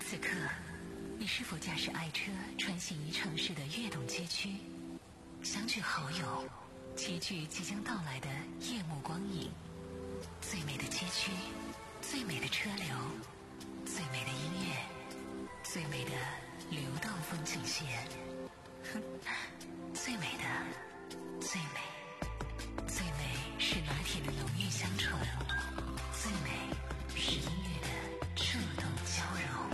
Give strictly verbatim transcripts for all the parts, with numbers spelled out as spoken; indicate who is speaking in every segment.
Speaker 1: 此刻，你是否驾驶爱车穿行于城市的跃动街区，相聚好友，齐聚即将到来的夜幕光影？最美的街区，最美的车流，最美的音乐，最美的流动风景线，最美的，最美，最美是拿铁的浓郁香醇，最美是音乐的触动交融。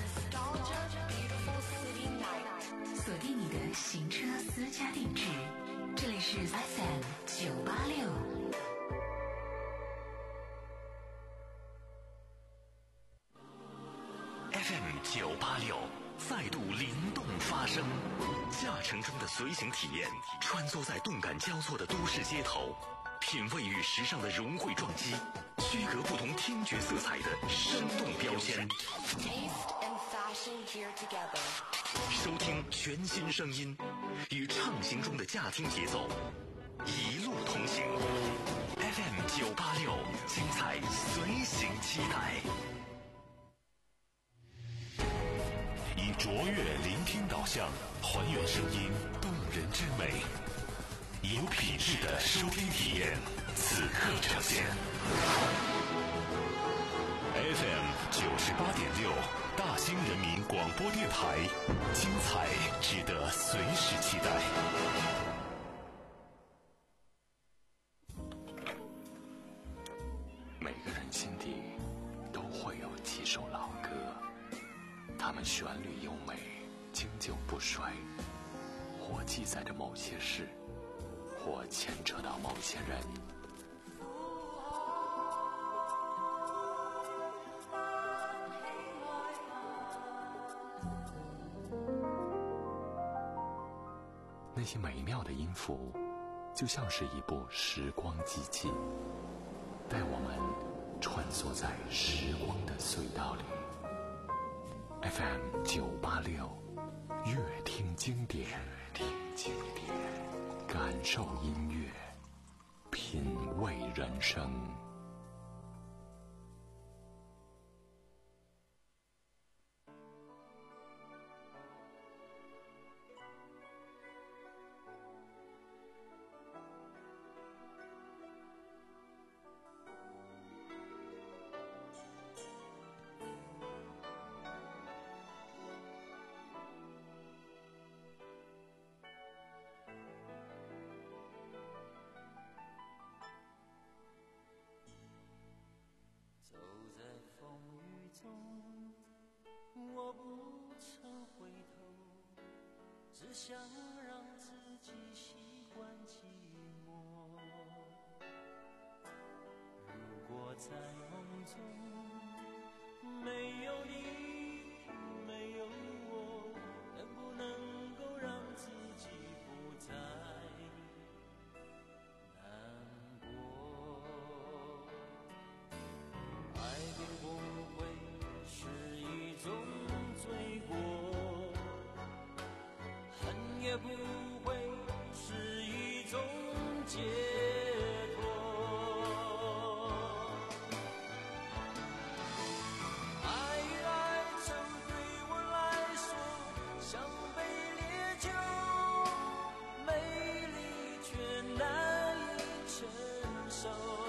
Speaker 1: 锁定你的行车私家定制，这里是 F M 九八六。
Speaker 2: F M 九八六再度灵动发声，驾乘中的随行体验，穿梭在动感交错的都市街头，品味与时尚的融汇撞击，区隔不同听觉色彩的生动标签。收听全新声音，与畅行中的驾听节奏，一路同行。F M 九八六，精彩随行期待。以卓越聆听导向，还原声音动人之美，有品质的收听体验，此刻呈现。F M 九十八点六，大兴人民广播电台，精彩值得随时期待。每个人心底都会有几首老歌，它们旋律优美，经久不衰，或记载着某些事，或牵扯到某些人。那些美妙的音符，就像是一部时光机器，带我们穿梭在时光的隧道里。F M 九八六，乐听经典，听经典，感受音乐，品味人生。
Speaker 3: 走在风雨中，我不曾回头，只想让自己习惯寂寞。如果在梦中没有你，没有我，能不能够让自己不再难过？爱并不会是一种罪过，恨也不会是一种解脱。爱与爱曾对我来说像杯烈酒，美丽却难以承受。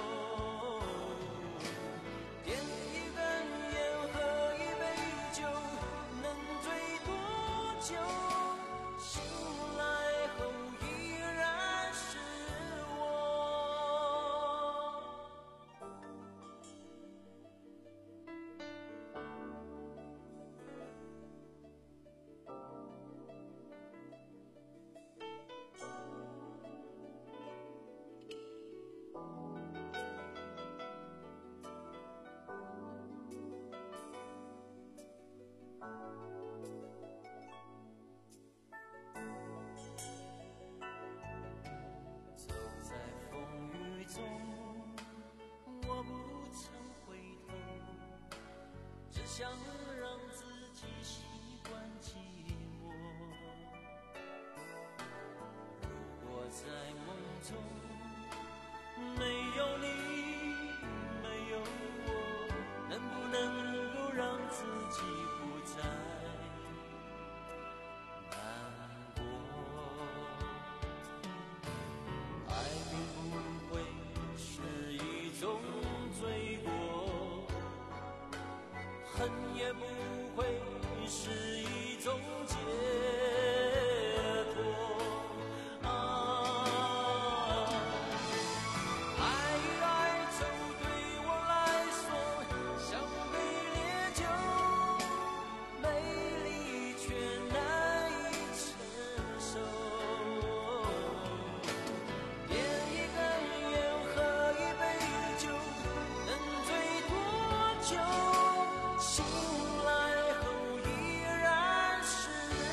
Speaker 3: 想让自己习惯寂寞。如果在梦中没有你，没有我，能不能够让自己不再你是一种解脱啊！爱与哀愁对我来说像杯烈酒，美丽却难以承受。点一根烟，喝一杯酒，能醉多久？醒来后依然是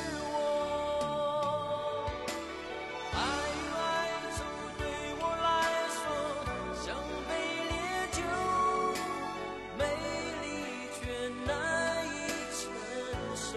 Speaker 3: 我。爱与哀愁对我来说像杯烈酒，美丽却难以承受。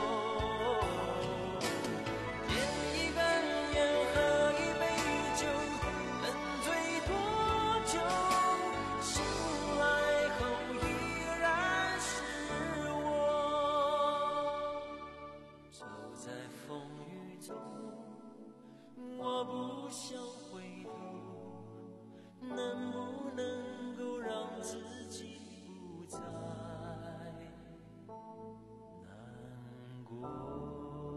Speaker 3: 点一根烟，喝一杯酒，能醉多久？醒来后依然是我。走在风雨中，我不想回头，能不能够让自己不再难过？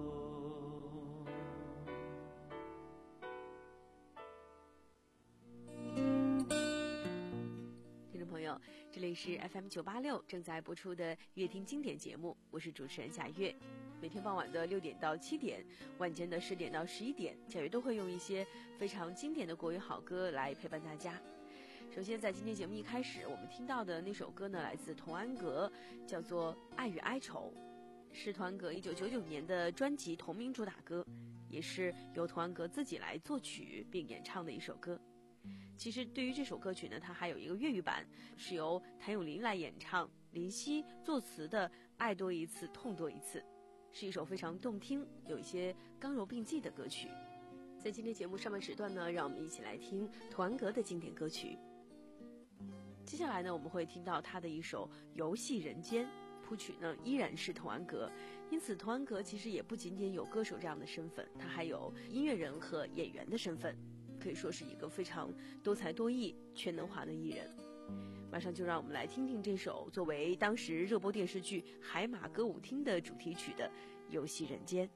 Speaker 4: 听众朋友，这里是 F M 九八六正在播出的乐听经典节目，我是主持人夏月。每天傍晚的六点到七点，晚间的十点到十一点，夏月都会用一些非常经典的国语好歌来陪伴大家。首先在今天节目一开始，我们听到的那首歌呢，来自童安格，叫做《爱与哀愁》，是童安格一九九九年的专辑同名主打歌，也是由童安格自己来作曲并演唱的一首歌。其实对于这首歌曲呢，它还有一个粤语版，是由谭咏麟来演唱，林夕作词的《爱多一次痛多一次》，是一首非常动听，有一些刚柔并济的歌曲。在今天节目上半时段呢，让我们一起来听童安格的经典歌曲。接下来呢，我们会听到他的一首《游戏人间》，谱曲呢依然是童安格，因此童安格其实也不仅仅有歌手这样的身份，他还有音乐人和演员的身份，可以说是一个非常多才多艺、全能华的艺人。马上就让我们来听听这首作为当时热播电视剧《海马歌舞厅》的主题曲的《游戏人间》。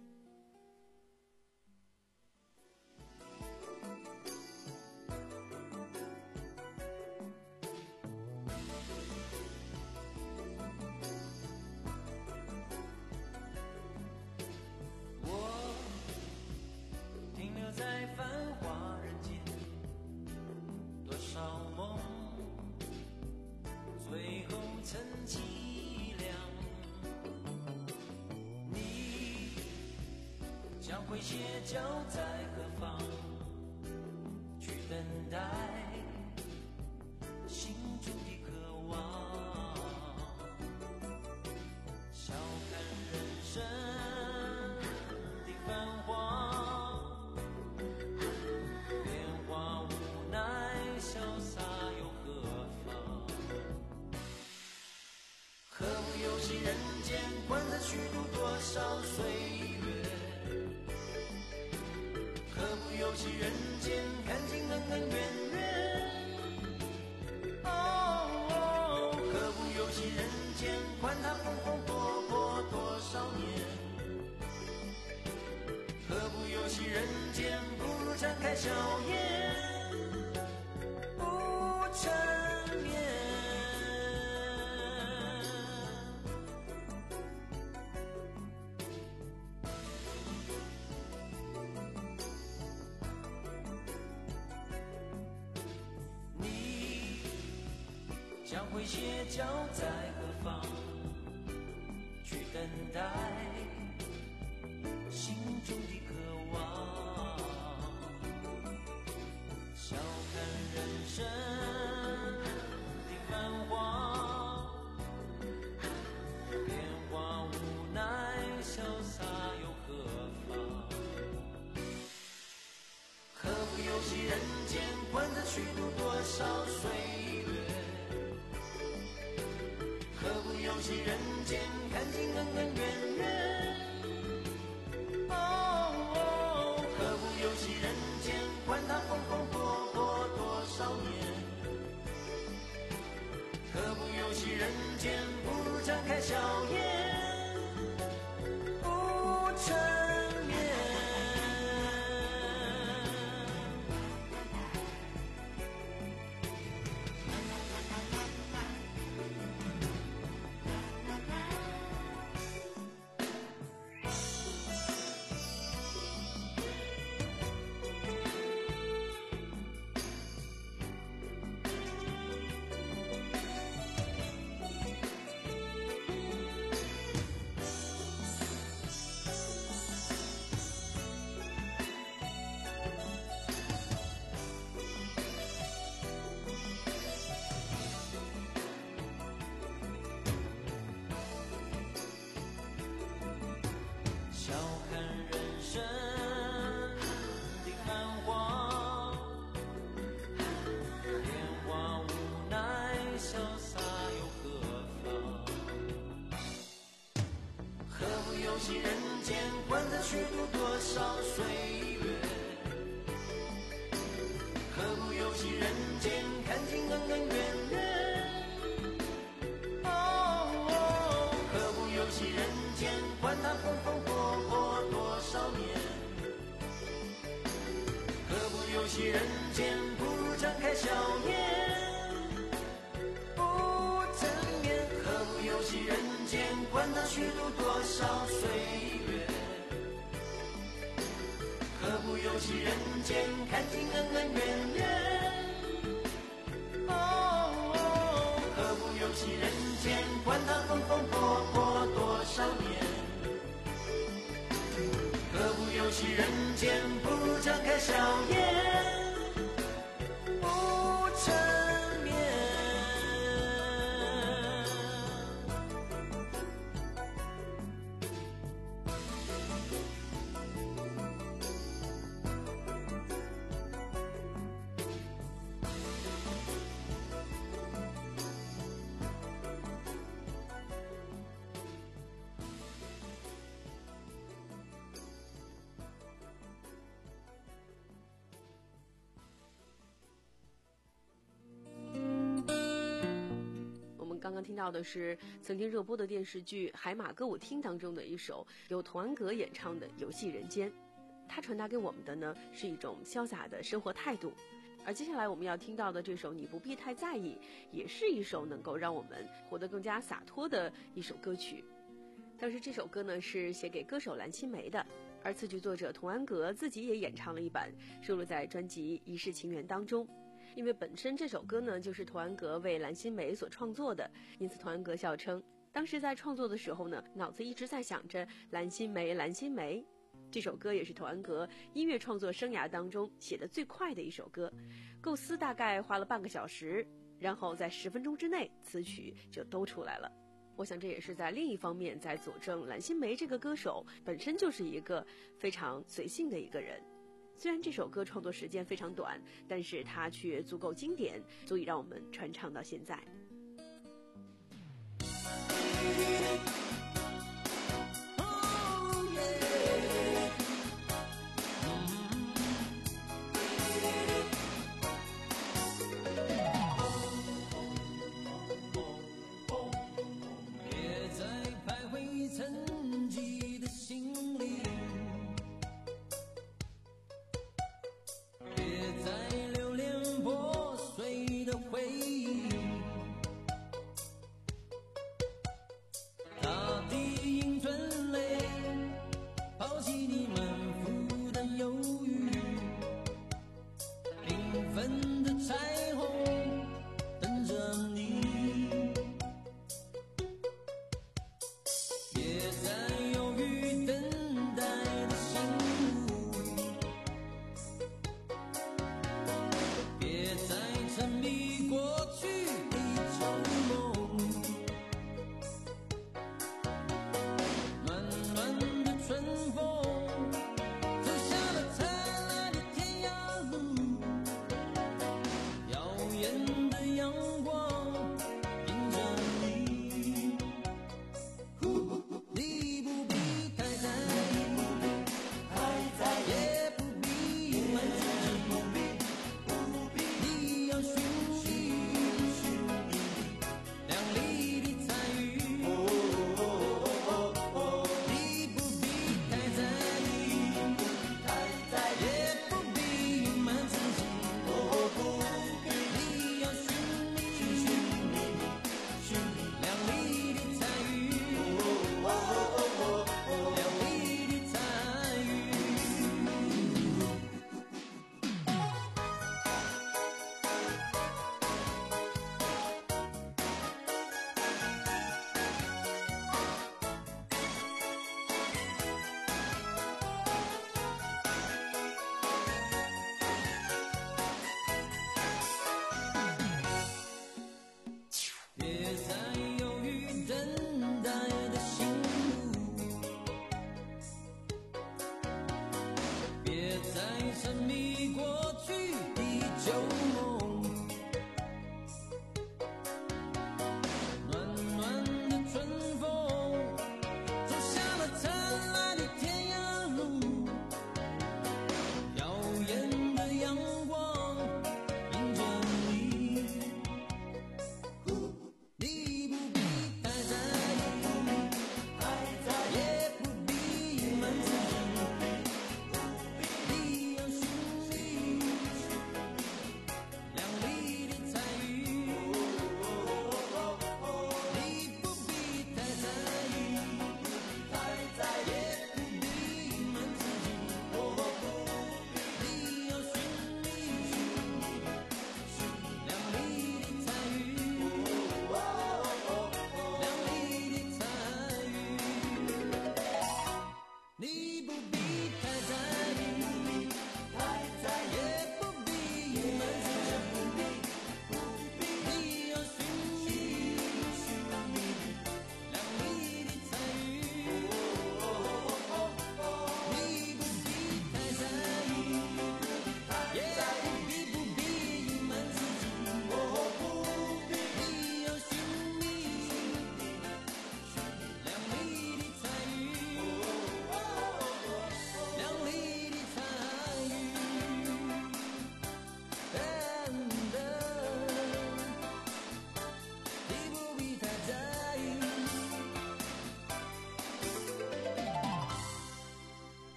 Speaker 3: 停留在繁华人间，多少梦最后成凄凉。你将会歇脚在何方？去等待心中的渴望。笑看人生的繁华，变化无奈，潇洒又何妨？何不游戏人间，观察虚度多少岁月？何不游戏人间，看尽恩恩怨怨？哦哦，何不游戏人间，观他风风火火多少年？何不游戏人间，不如展开笑颜，不缠绵。你将会歇脚在何方？去等待心中的渴望。笑看人生的繁华，变化无奈，潇洒又何妨？何不游戏人间，观察虚度多少岁月？何不游戏人间，看尽恩恩怨怨？哦哦，何不游戏人间，观他风风火火多少年？何不游戏人间，不如展开笑颜， 戏人间，管它虚度多少岁月。何不游戏人间，看尽恩恩怨怨。哦，何不游戏人间，管它风风火火多少年。何不游戏人间，不如张开笑颜。游戏人间，管它虚度多少岁月。何不游戏人间，看尽恩恩怨怨。哦，何不游戏人间，管它风风火火多少年。何不游戏人间，不如张开笑颜，不沉眠。
Speaker 4: 刚刚听到的是曾经热播的电视剧《海马歌舞厅》当中的一首由童安格演唱的《游戏人间》，它传达给我们的呢是一种潇洒的生活态度。而接下来我们要听到的这首《你不必太在意》，也是一首能够让我们活得更加洒脱的一首歌曲。当时这首歌呢是写给歌手蓝心湄的，而词曲作者童安格自己也演唱了一版，收录在专辑《一世情缘》当中。因为本身这首歌呢就是童安格为蓝心湄所创作的，因此童安格笑称当时在创作的时候呢，脑子一直在想着蓝心湄蓝心湄。这首歌也是童安格音乐创作生涯当中写的最快的一首歌，构思大概花了半个小时，然后在十分钟之内词曲就都出来了。我想这也是在另一方面在佐证蓝心湄这个歌手本身就是一个非常随性的一个人。虽然这首歌创作时间非常短，但是它却足够经典，足以让我们传唱到现在。
Speaker 3: 别再徘徊沉寂的心里，回忆，大地迎春雷，抛弃你满腹的忧郁，缤纷的彩虹等着你，别再犹豫等待的心路，别再沉迷过去的旧梦，暖暖的春风走下了灿烂的天涯路，耀眼的阳光迎着你，你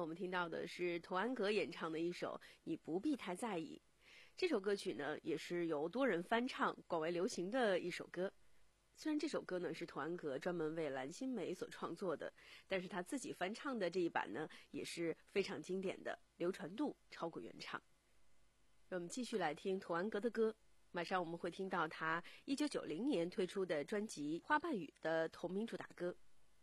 Speaker 4: 我们听到的是童安格演唱的一首《你不必太在意》。这首歌曲呢，也是由多人翻唱、广为流行的一首歌。虽然这首歌呢是童安格专门为蓝心湄所创作的，但是他自己翻唱的这一版呢，也是非常经典的，流传度超过原唱。让我们继续来听童安格的歌。马上我们会听到他一九九零年推出的专辑《花瓣雨》的同名主打歌。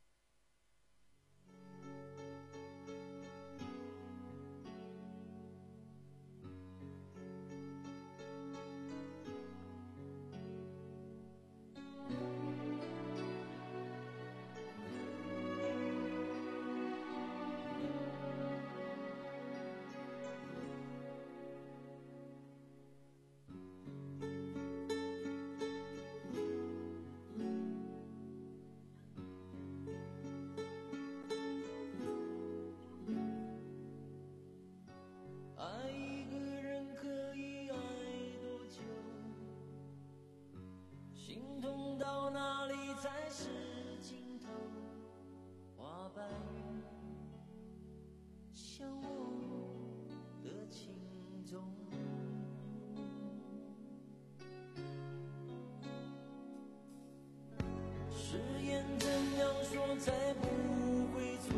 Speaker 3: 誓言怎样说才不会错？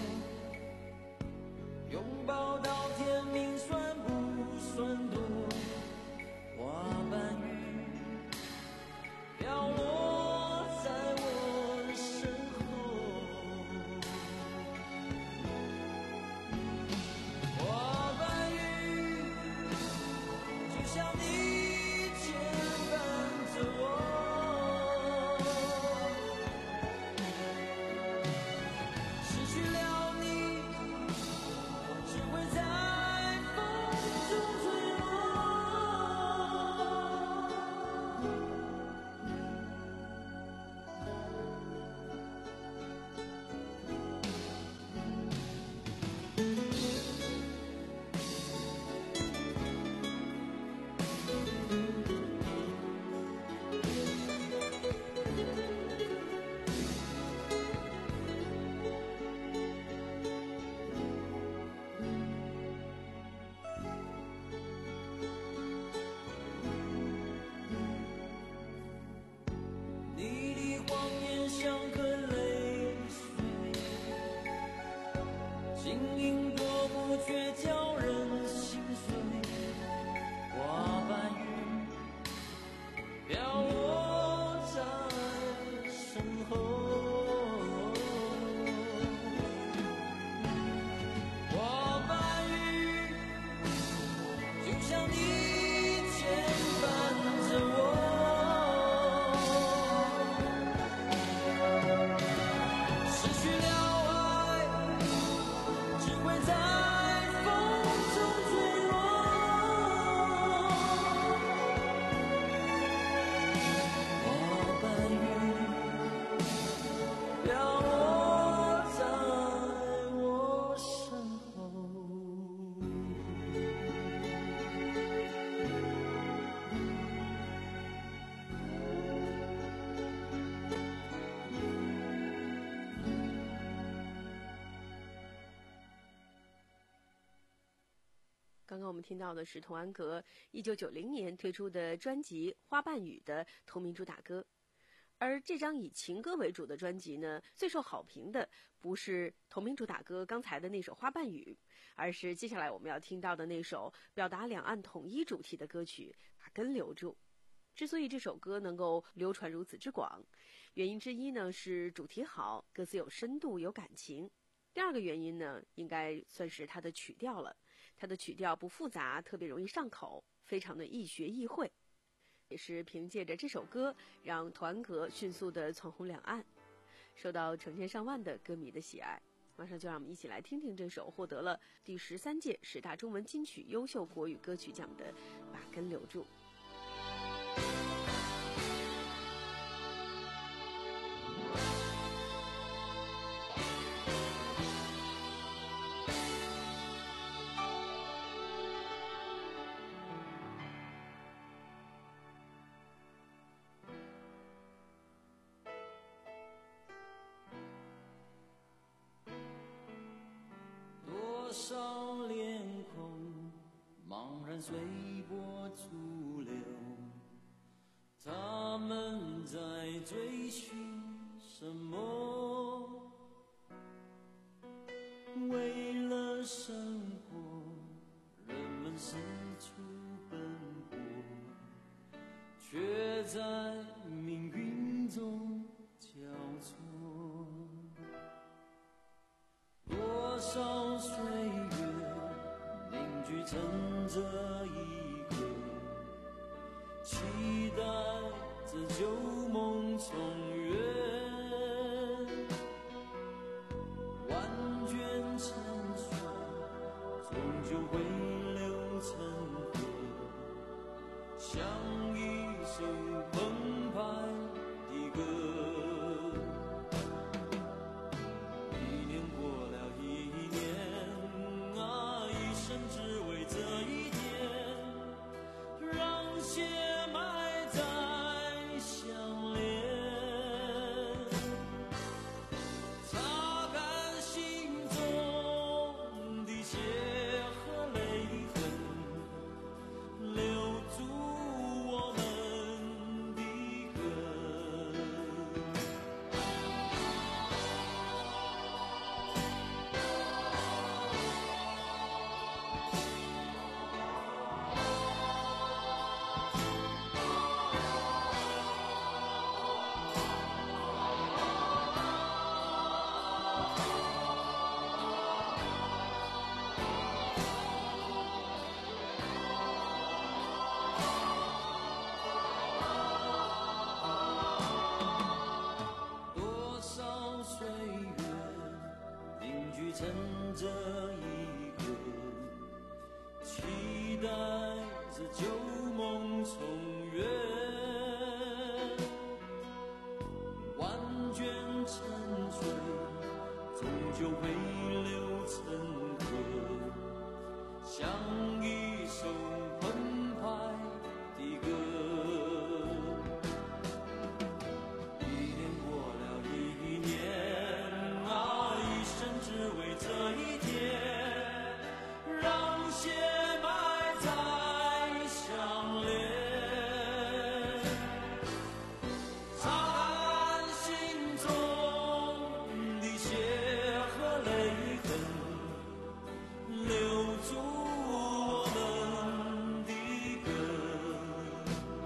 Speaker 3: 拥抱到天明算不算多？花瓣雨飘落在我身后，花瓣雨就像你牵绊着我。
Speaker 4: 刚刚我们听到的是童安格一九九零年推出的专辑《花瓣雨》的同名主打歌。而这张以情歌为主的专辑呢，最受好评的不是同名主打歌刚才的那首《花瓣雨》，而是接下来我们要听到的那首表达两岸统一主题的歌曲《把根留住》。之所以这首歌能够流传如此之广，原因之一呢是主题好，歌词有深度有感情。第二个原因呢，应该算是它的曲调了。它的曲调不复杂，特别容易上口，非常的易学易会。也是凭借着这首歌，让童安格迅速的窜红两岸，受到成千上万的歌迷的喜爱。马上就让我们一起来听听这首获得了第十三届十大中文金曲优秀国语歌曲奖的《把根留住》。
Speaker 3: 多随波逐流，他们在追寻什么？为了生活，人们四处奔波，却在命运中交错。多少岁月凝聚成这一刻，期待着旧梦重圆，万卷成水，终究会流成河，像一首澎湃的歌。一年过了一年啊，一生只为这一天，让血埋在相连，擦干心中的血和泪痕，留住我们的根。多少岁月凝聚成这一刻，期待着旧梦重圆，万卷成水，终究会流成河，像一首澎湃的歌。一年过了一年啊，一生只为这一天，让血埋在相连，擦干心中的血和泪痕，留住我们的根。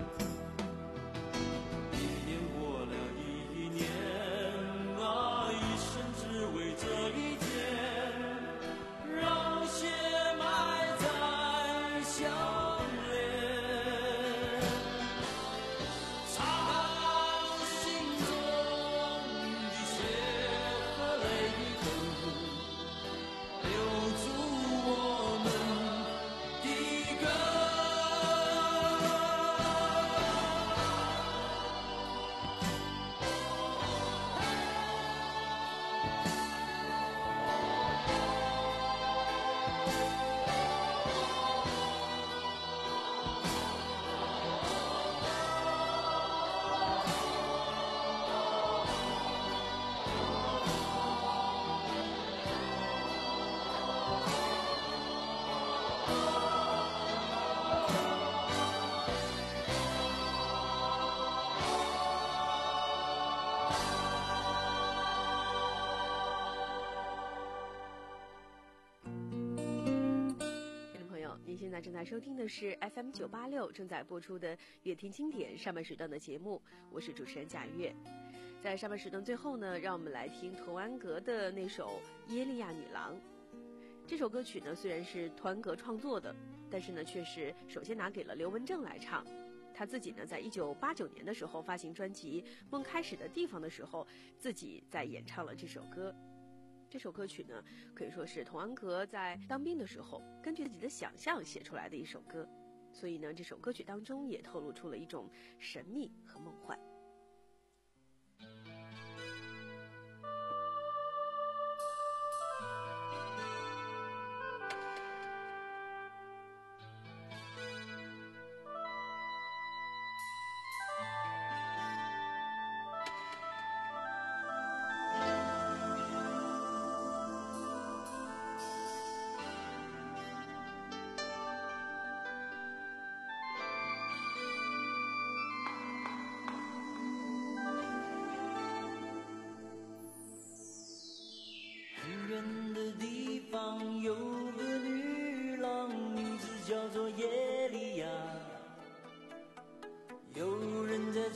Speaker 3: 一年过了一年啊，一生只为这一天，让血埋在相连，擦干心中的血和泪痕，留住我们的根。
Speaker 4: 听众朋友，您现在正在收听的是 F M 九八六正在播出的《乐听经典》上半时段的节目，我是主持人贾月。在上半时段最后呢，让我们来听童安格的那首《耶利亚女郎》。这首歌曲呢，虽然是童安格创作的，但是呢，却是首先拿给了刘文正来唱。他自己呢，在一九八九年的时候发行专辑《梦开始的地方》的时候，自己在演唱了这首歌。这首歌曲呢，可以说是童安格在当兵的时候根据自己的想象写出来的一首歌，所以呢，这首歌曲当中也透露出了一种神秘和梦幻。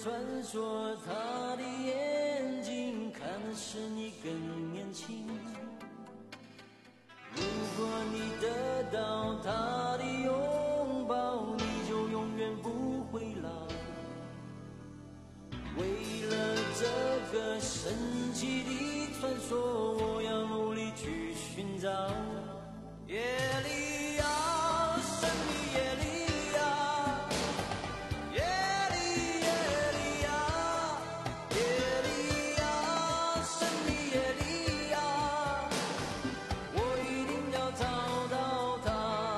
Speaker 3: 穿梭，他的眼睛看的是你更年轻。如果你得到他的拥抱，你就永远不会老。为了这个神奇的传说，我要努力去寻找。耶利亚，神秘耶利亚，耶利耶利亚，耶利亚，神秘耶利亚，我一定要找到他。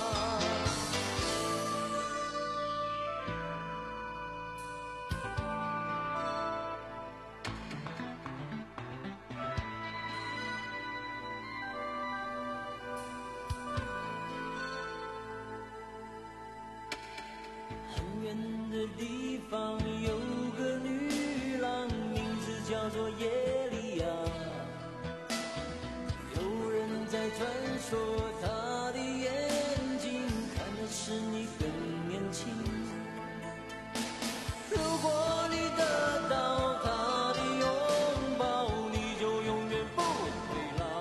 Speaker 3: 很远的地方有个女郎，名字叫做耶利亚。有人在传说，她的眼睛看的是你更年轻。如果你得到她的拥抱，你就永远不会老。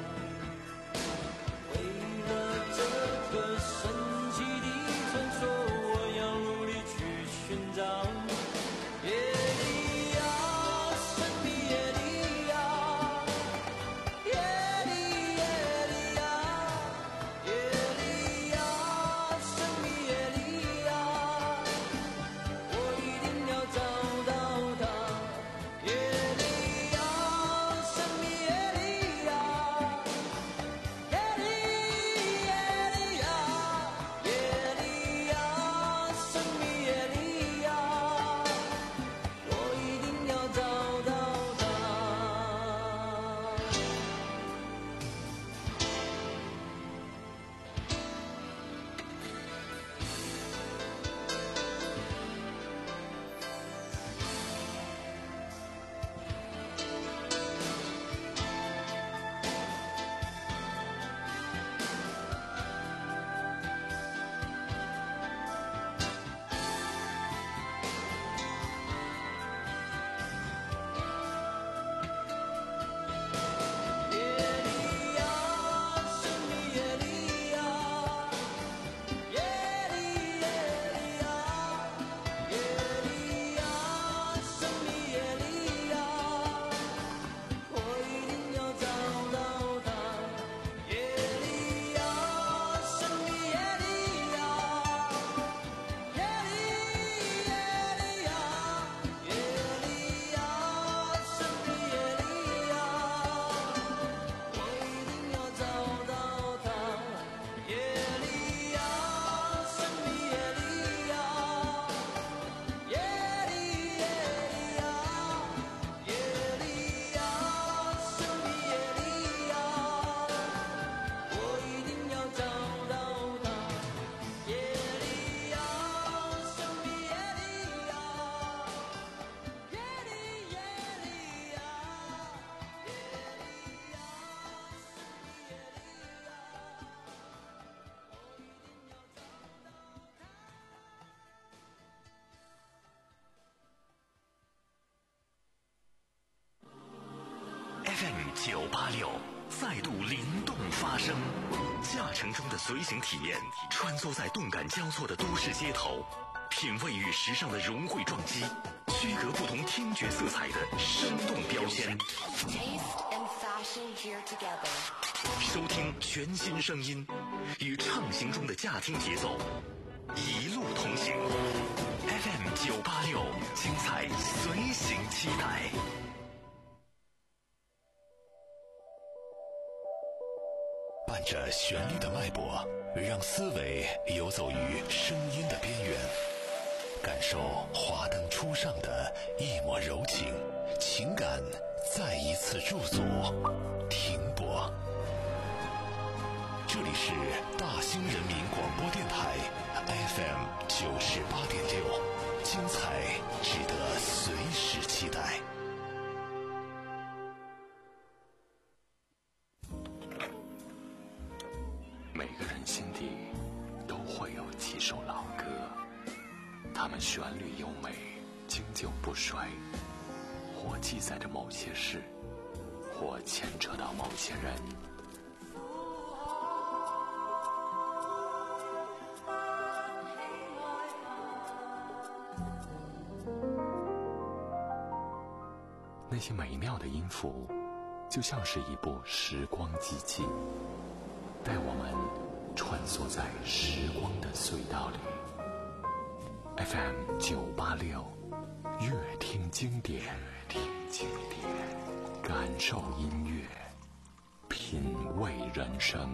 Speaker 3: 为了这个神奇的传说，我要努力去寻找。耶利亚，神秘耶利亚，耶利耶利亚，耶利亚，神秘耶利亚，我一定要找到他。耶利亚，神秘耶利亚，耶利耶利亚，耶利亚，神秘耶利亚，我一定要找到他。耶利亚，神秘耶利亚，耶利耶利亚，耶利亚，神秘耶利亚，我一定要找到他。耶利亚，神秘耶利亚，耶利耶利亚，耶利亚，神秘耶利亚。我一定要找到他。耶利亚，神秘耶利亚，耶利耶利亚，耶利亚，神秘耶利亚，我一定要找到他。耶利亚，神秘耶利亚，耶利耶利亚，耶利亚，神秘耶利亚，我一定要找到他。
Speaker 2: F M 九八六再度灵动发声，驾乘中的随行体验，穿梭在动感交错的都市街头，品味与时尚的融汇撞击，区隔不同听觉色彩的生动标签。
Speaker 5: Taste and fashion here together.
Speaker 2: 收听全新声音，与畅行中的驾听节奏，一路同行。F M 九八六，精彩随行期待。伴着旋律的脉搏，让思维游走于声音的边缘，感受华灯初上的一抹柔情，情感再一次驻足停泊。这里是大兴人民广播电台 F M 九十八点六，精彩值得随时期待。每个人心底都会有几首老歌，它们旋律优美， 经久不衰，或记载着某些事，或牵扯到某些人。那些美妙的音符，就像是一部时光机器，带我们穿梭在时光的隧道里。F M 九八六，乐听经典，乐听经典，感受音乐，品味人生。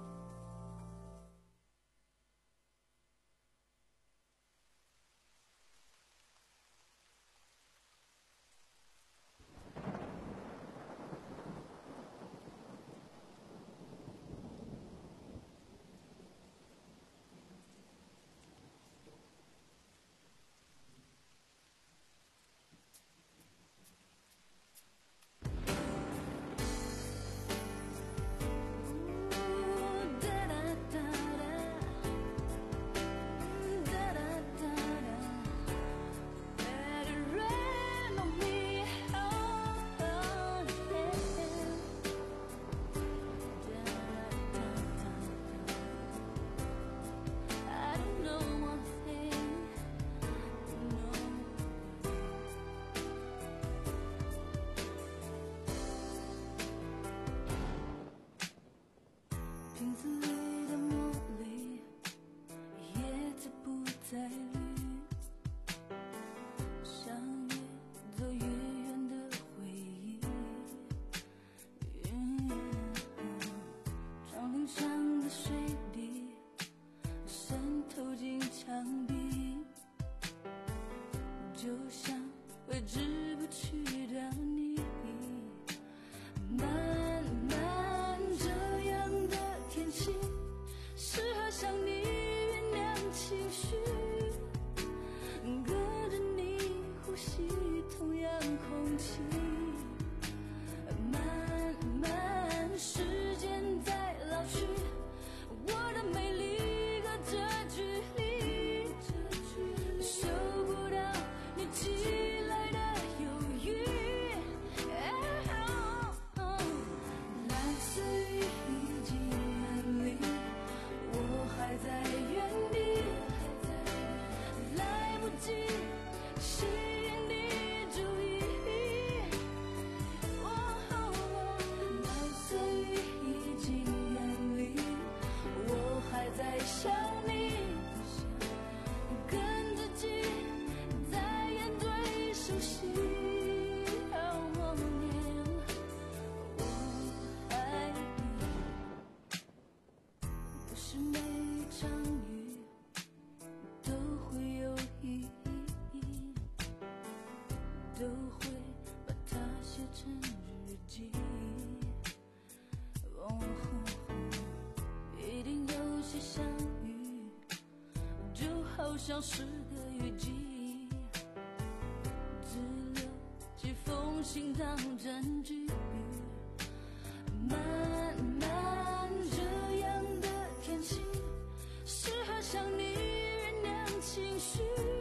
Speaker 6: 像是个雨季，只留几封信当证据。漫漫这样的天气，适合向你酝酿情绪，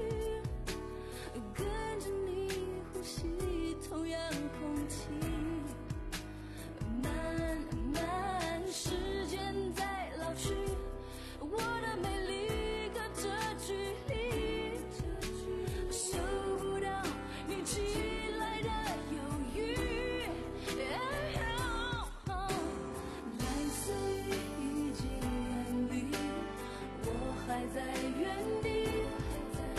Speaker 6: 跟着你呼吸同样空气。慢慢时间在老去，我的美丽在原地，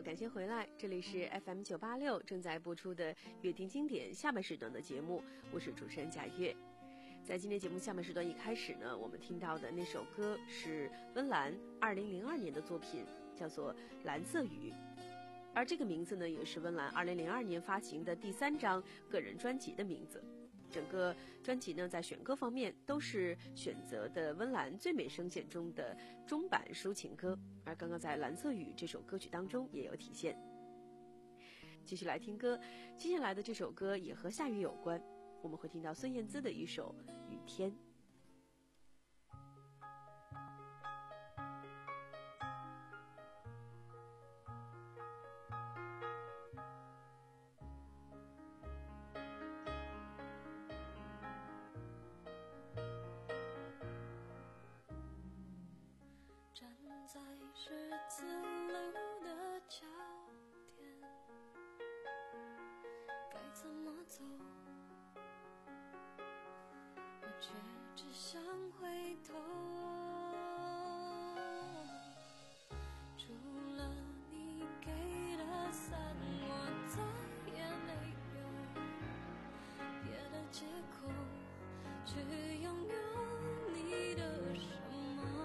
Speaker 4: 感谢回来，这里是 F M 九八六正在播出的乐听经典下半时段的节目，我是主持人贾月。在今天节目下半时段一开始呢，我们听到的那首歌是温岚二零零二年的作品，叫做《蓝色雨》，而这个名字呢，也是温岚二零零二年发行的第三张个人专辑的名字。整个专辑呢，在选歌方面都是选择的温岚最美声线中的中版抒情歌，而刚刚在《蓝色雨》这首歌曲当中也有体现。继续来听歌，接下来的这首歌也和下雨有关，我们会听到孙燕姿的一首《雨天》。
Speaker 6: 站在十字路的交点，该怎么走？我却只想回头。除了你给的伞，我再也没有别的借口去拥有你的什么。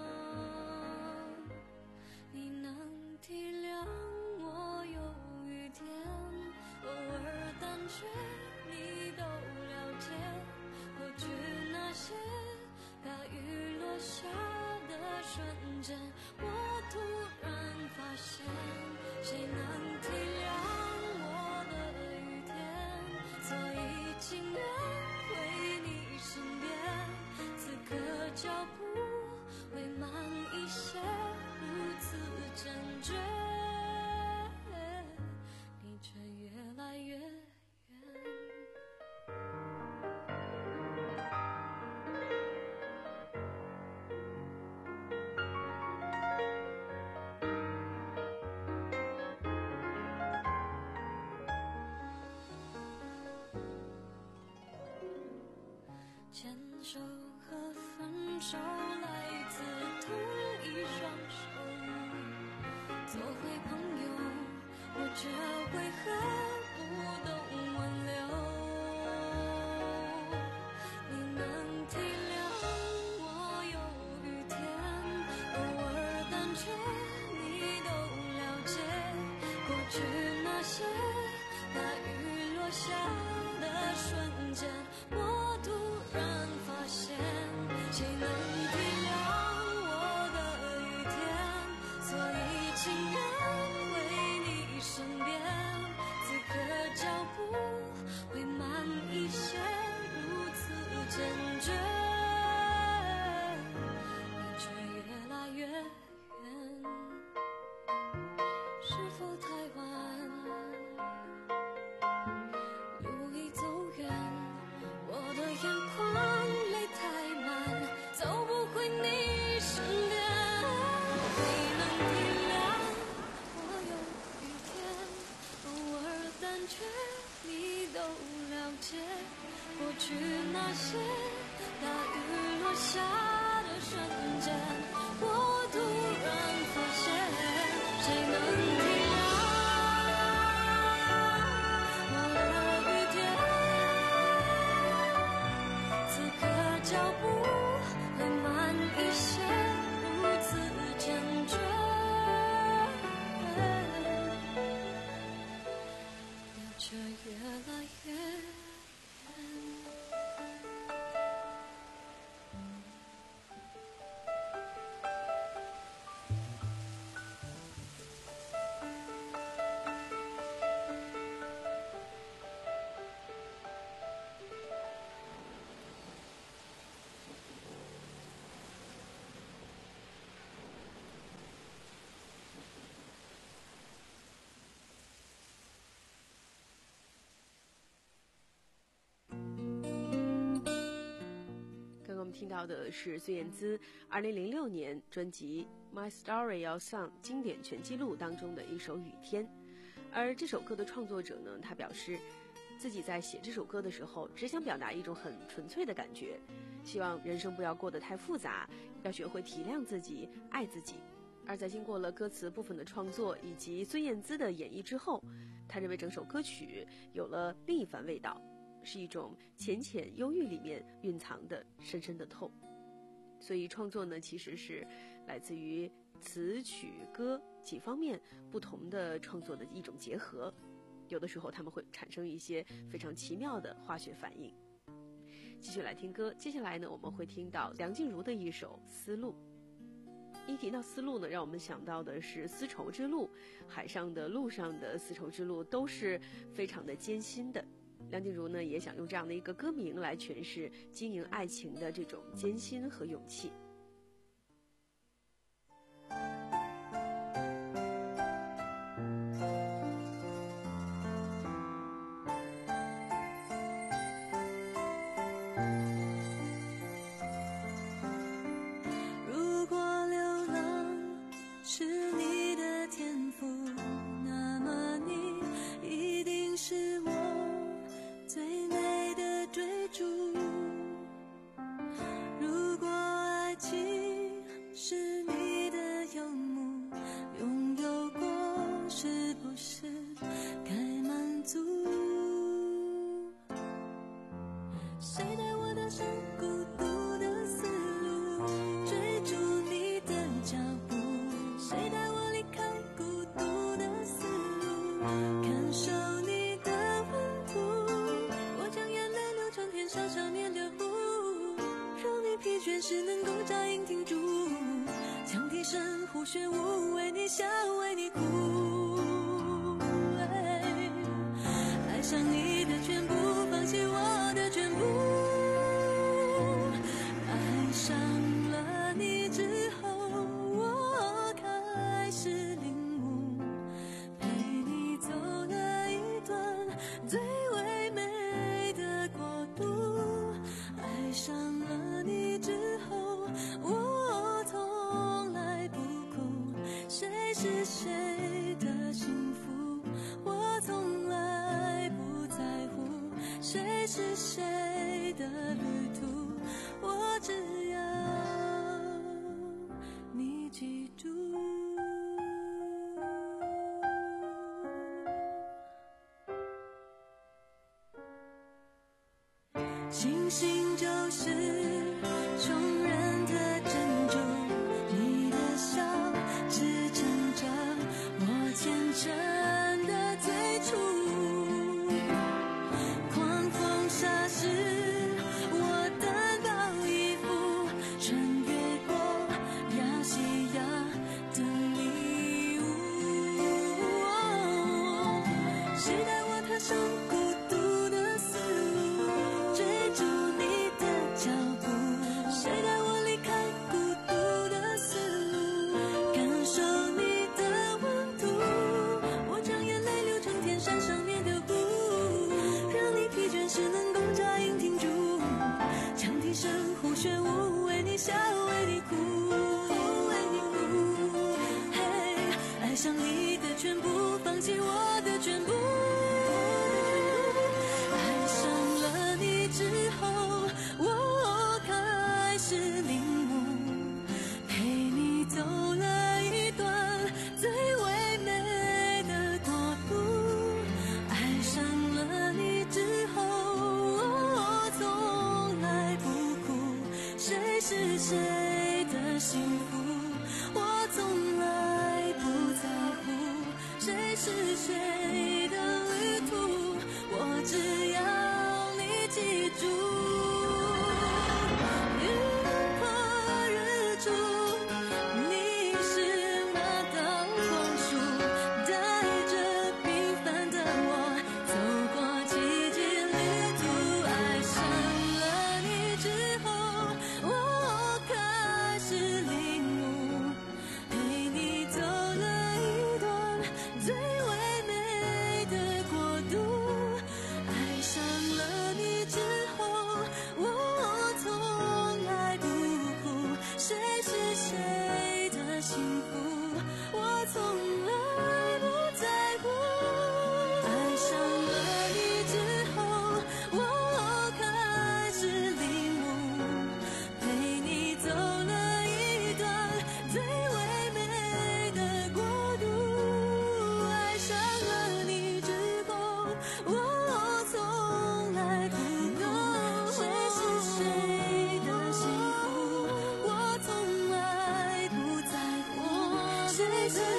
Speaker 6: 你能体谅我有雨天，偶尔胆怯你都了解。过去那些大雨落下的瞬间，我突然发现，谁能体谅我的雨天？所以情愿回你身边，此刻脚步会慢一些，如此坚决，你却越来越远。牵手和分手来自同一双手，做回朋友，我却为何不懂挽留？你能体谅我有雨天，偶尔胆怯你都了解。过去那些大雨落下的瞬间，我突然发现，谁能体谅我的雨天？所以情愿回你身边，此刻脚步会慢一些，如此坚决，你却越来越远。是否太晚？路已走远，我的眼眶泪太满，走不回你身边。你能体谅我有雨天，偶尔胆怯你都了解。过去那些大雨落下的瞬间，我突然发现，谁能体谅我的雨天？此刻脚步会慢一些，如此坚决，你却越来越远。
Speaker 4: 我们听到的是孙燕姿二零零六年专辑《My Story Your Song》经典全记录当中的一首《雨天》。而这首歌的创作者呢，他表示自己在写这首歌的时候，只想表达一种很纯粹的感觉，希望人生不要过得太复杂，要学会体谅自己，爱自己。 而在经过了歌词部分的创作以及孙燕姿的演绎之后，他认为整首歌曲有了另一番味道，是一种浅浅忧郁里面蕴藏的深深的痛。所以创作呢，其实是来自于词曲歌几方面不同的创作的一种结合，有的时候他们会产生一些非常奇妙的化学反应。继续来听歌，接下来呢，我们会听到梁静茹的一首《丝路》。一提到丝路呢，让我们想到的是丝绸之路，海上的、路上的丝绸之路都是非常的艰辛的。梁静茹呢，也想用这样的一个歌名来诠释经营爱情的这种艰辛和勇气。
Speaker 6: 星星就是穷人的珍珠，你的笑支撑着我虔诚的最初。狂风沙时，我单薄衣服，穿越过亚细亚的礼物。哦，谁带我踏上孤独的丝路？追逐你的脚步，谁带我离开孤独的丝路？感受你的温度，我将眼泪流成天山上面的湖，让你疲倦时能够扎营停住，羌笛声呼旋舞，为你笑为你哭，为你哭。嘿，爱上你的全部，放弃我的全部。之后，我开始领悟，陪你走了一段最唯美的国度。爱上了你之后，我从来不哭，谁是谁的幸福，我从来不在乎，谁是谁的旅途，我只要记住，雨破日出，你是那道光束，带着平凡的我走过奇迹旅途。爱上了你之后，我开始领悟，陪你走了一段最唯美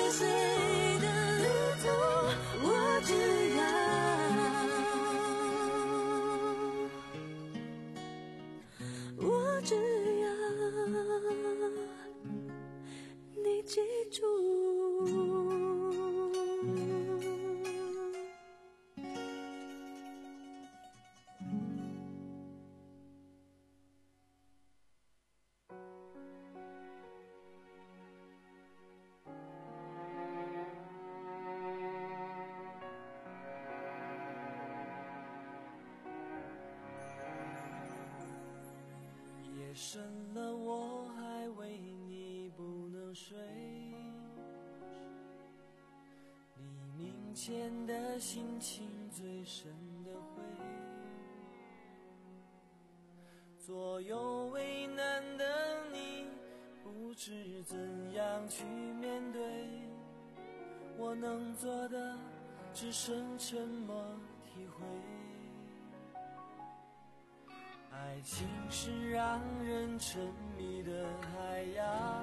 Speaker 6: 谁的旅途，我只要我只要你记住。
Speaker 3: 夜深了，我还为你不能睡。黎明前的心情最深的灰，左右为难的你，不知怎样去面对。我能做的只剩沉默体会。爱情是让人沉迷的海洋，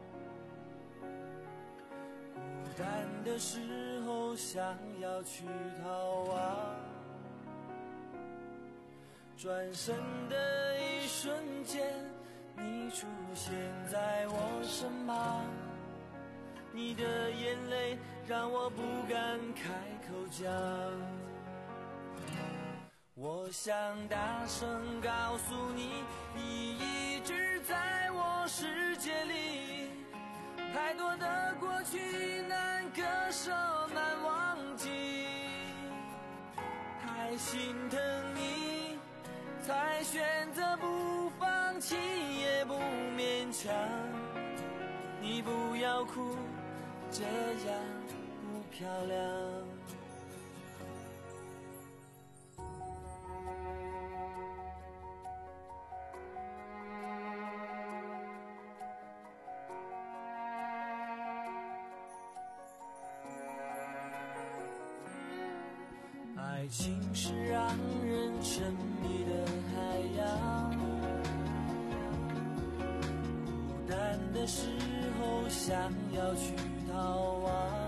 Speaker 3: 孤单的时候想要去逃亡，转身的一瞬间，你出现在我身旁，你的眼泪让我不敢开口讲。我想大声告诉你，你一直在我世界里，太多的过去难割舍难忘记，太心疼你，才选择不放弃也不勉强。你不要哭，这样不漂亮。爱情是让人沉迷的海洋，孤单的时候想要去逃亡，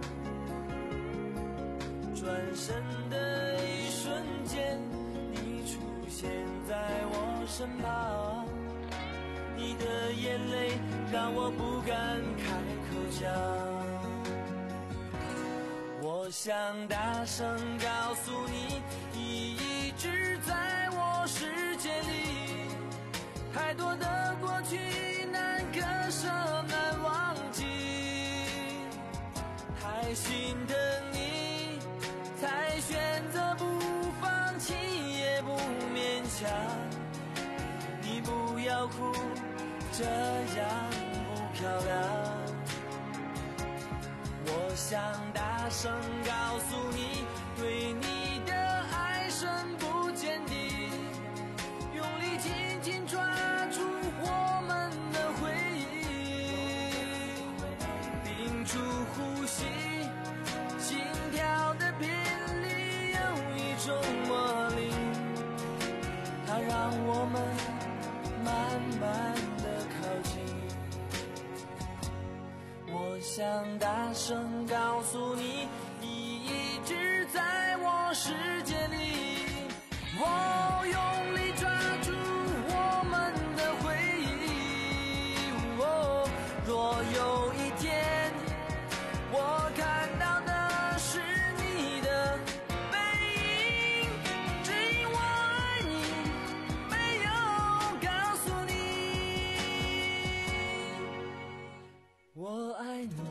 Speaker 3: 转身的一瞬间，你出现在我身旁，你的眼泪让我不敢开口讲。我想大声告诉你，你一直在我世界里，太多的过去难割舍难忘记，太心疼你，才选择不放弃也不勉强。你不要哭，这样不漂亮。我想大声告诉你，对你的爱深不见底，用力紧紧抓住我们的回忆，屏住呼吸，心跳的频率有一种魔力，它让我们慢慢的靠近。我想大声告诉你，你一直在我世界里，我用力抓住我们的回忆。哦，若有一天我看到的是你的背影，只因我爱你，没有告诉你我爱你，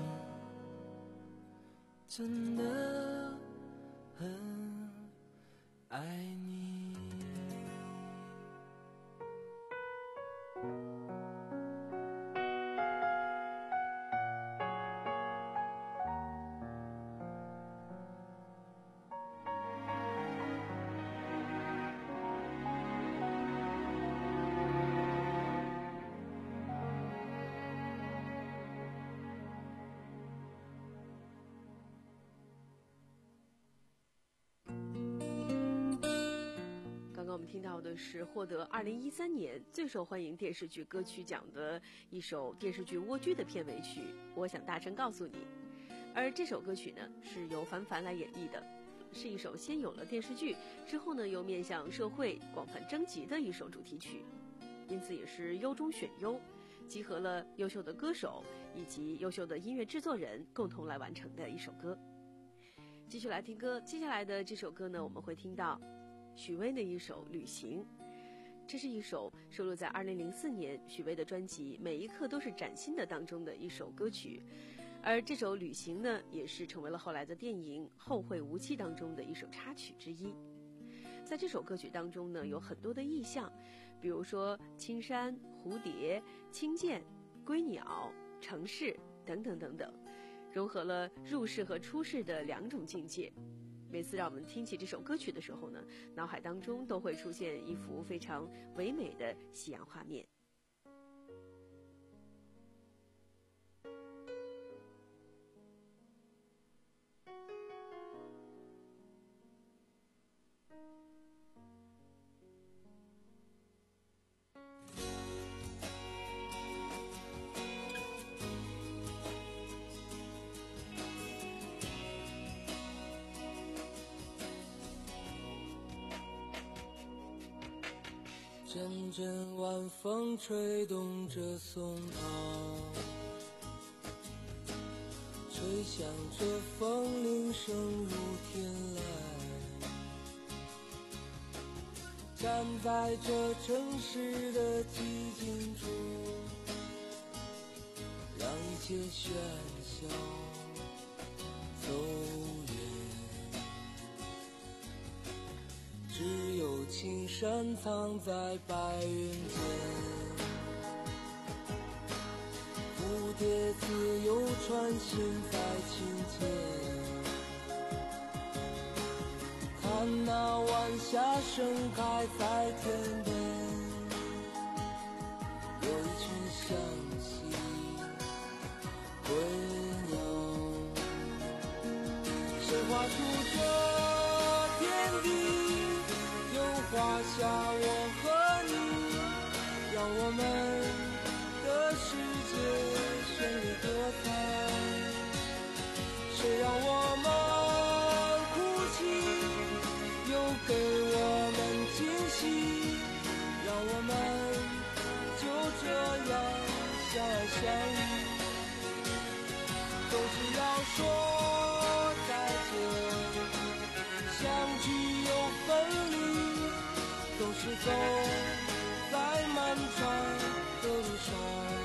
Speaker 3: 真的很爱你。
Speaker 4: 刚刚我们听到的是获得二零一三年最受欢迎电视剧歌曲奖的一首电视剧《蜗居》的片尾曲《我想大声告诉你》。 而这首歌曲呢，是由凡凡来演绎的，是一首先有了电视剧，之后呢又面向社会广泛征集的一首主题曲，因此也是优中选优，集合了优秀的歌手以及优秀的音乐制作人共同来完成的一首歌。继续来听歌，接下来的这首歌呢，我们会听到许巍的一首《旅行》，这是一首收录在二零零四年许巍的专辑《每一刻都是崭新的》当中的一首歌曲。而这首《旅行》呢，也是成为了后来的电影《后会无期》当中的一首插曲之一。在这首歌曲当中呢，有很多的意象，比如说青山、蝴蝶、青涧、归鸟、城市等等等等，融合了入世和出世的两种境界。每次让我们听起这首歌曲的时候呢，脑海当中都会出现一幅非常唯美的夕阳画面。
Speaker 3: 阵阵晚风吹动着松涛，吹响着风铃声如天籁，站在这城市的寂静处，让一切喧嚣走远，只有青山藏在白云间，蝴蝶自由穿行在清涧，看那晚霞盛开在天边，有一群向西归鸟，谁画出这天地，画下我和你，让我们的世界绚丽多彩。谁让我们哭泣，又给我们惊喜，让我们就这样相爱相依。总是要说再见，相聚又分离，总是走在漫长的路上。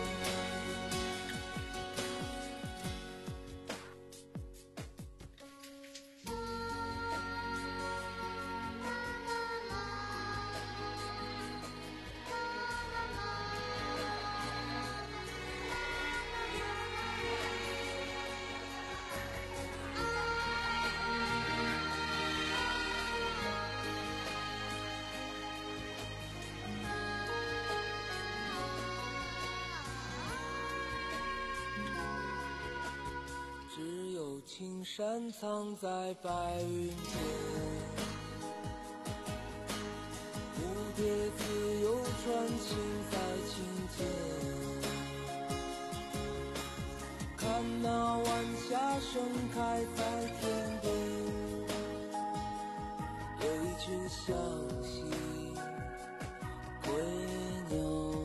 Speaker 3: 只有青山藏在白云间，蝴蝶自由穿行在清涧，看那晚霞盛开在天边，有一群向西归鸟，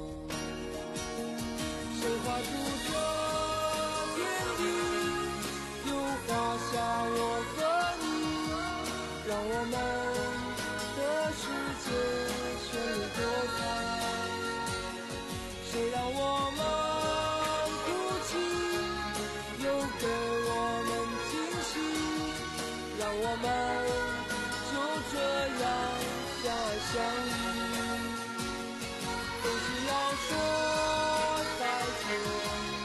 Speaker 3: 谁画出这天地，画下我和你，让我们的世界绚丽多彩。谁让我们哭泣，又给我们惊喜，让我们就这样相爱相依。总是要说再见，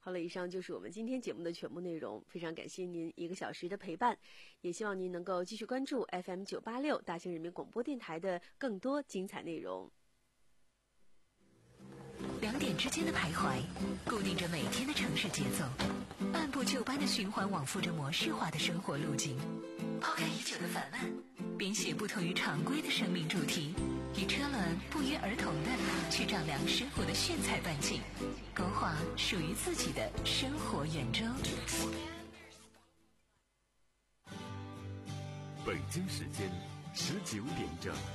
Speaker 4: 好了，以上就是我们今天节目的全部内容，非常感谢您一个小时的陪伴，也希望您能够继续关注 F M 九八六大兴人民广播电台的更多精彩内容。
Speaker 1: 两点之间的徘徊，固定着每天的城市节奏，按部就班的循环往复着模式化的生活路径，抛开已久的烦闷，编写不同于常规的生命主题，与车轮不约而同的去丈量生活的炫彩半径，勾画属于自己的生活圆周。
Speaker 2: 北京时间十九点整。